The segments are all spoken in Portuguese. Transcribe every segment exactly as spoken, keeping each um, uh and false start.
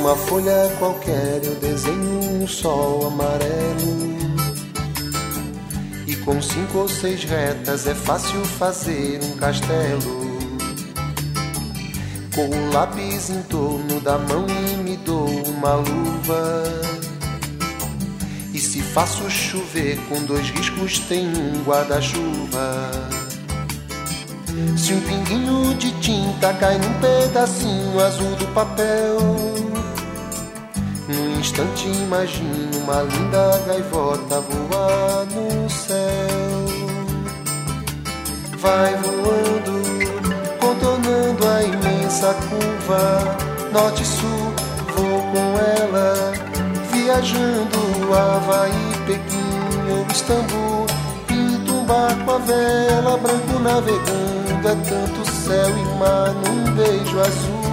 Numa folha qualquer eu desenho um sol amarelo, e com cinco ou seis retas é fácil fazer um castelo. Com o lápis em torno da mão e me dou uma luva, e se faço chover com dois riscos tem um guarda-chuva. Se um pinguinho de tinta cai num pedacinho azul do papel, num instante imagino uma linda gaivota voar no céu. Vai voando, contornando a imensa curva, norte e sul, vou com ela, viajando Havaí, Pequim ou Istambul. Pinto um barco à vela, branco navegando, é tanto céu e mar num beijo azul.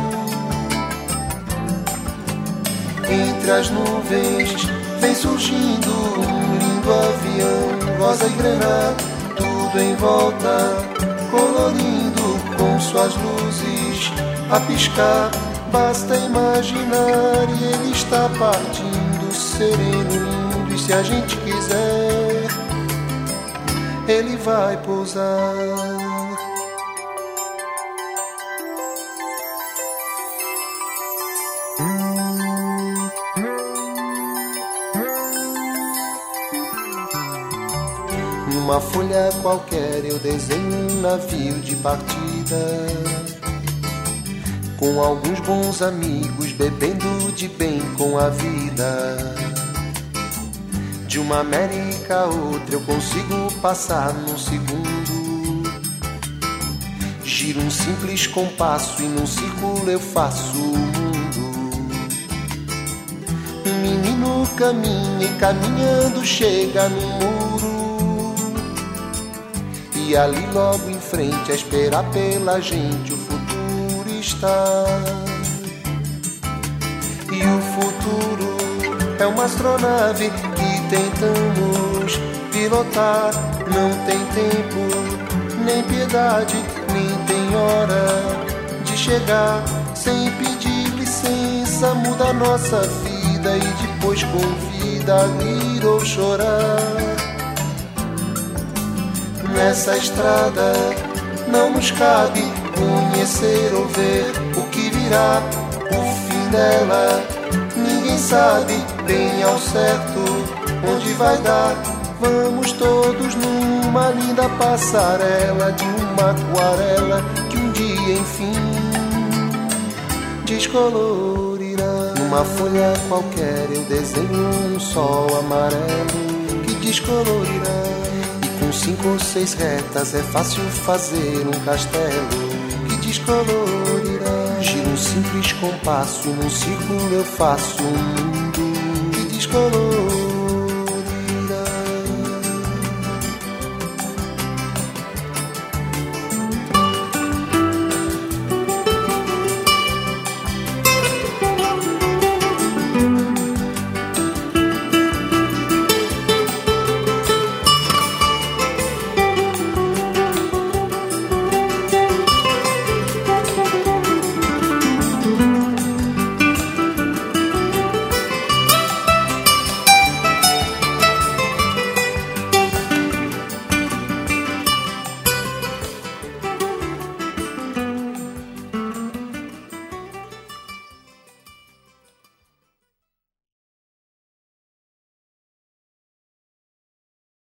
Entre as nuvens vem surgindo um lindo avião, rosa e grená, tudo em volta, colorindo com suas luzes a piscar. Basta imaginar e ele está partindo, sereno, lindo, e se a gente quiser, ele vai pousar. Numa folha qualquer eu desenho um navio de partida, com alguns bons amigos bebendo de bem com a vida. De uma América a outra eu consigo passar num segundo. Giro um simples compasso e num círculo eu faço o mundo. Um menino caminha e caminhando chega no muro, e ali logo em frente a esperar pela gente o futuro está. E o futuro é uma astronave que tentamos pilotar. Não tem tempo, nem piedade, nem tem hora de chegar. Sem pedir licença muda a nossa vida e depois convida a rir ou chorar. Nessa estrada não nos cabe conhecer ou ver o que virá, o fim dela. Ninguém sabe bem ao certo onde vai dar. Vamos todos numa linda passarela de uma aquarela que um dia enfim descolorirá. Numa folha qualquer eu desenho um sol amarelo que descolorirá. Com cinco ou seis retas é fácil fazer um castelo que descolorirá. Giro um simples compasso e num círculo eu faço um mundo que descolorirá.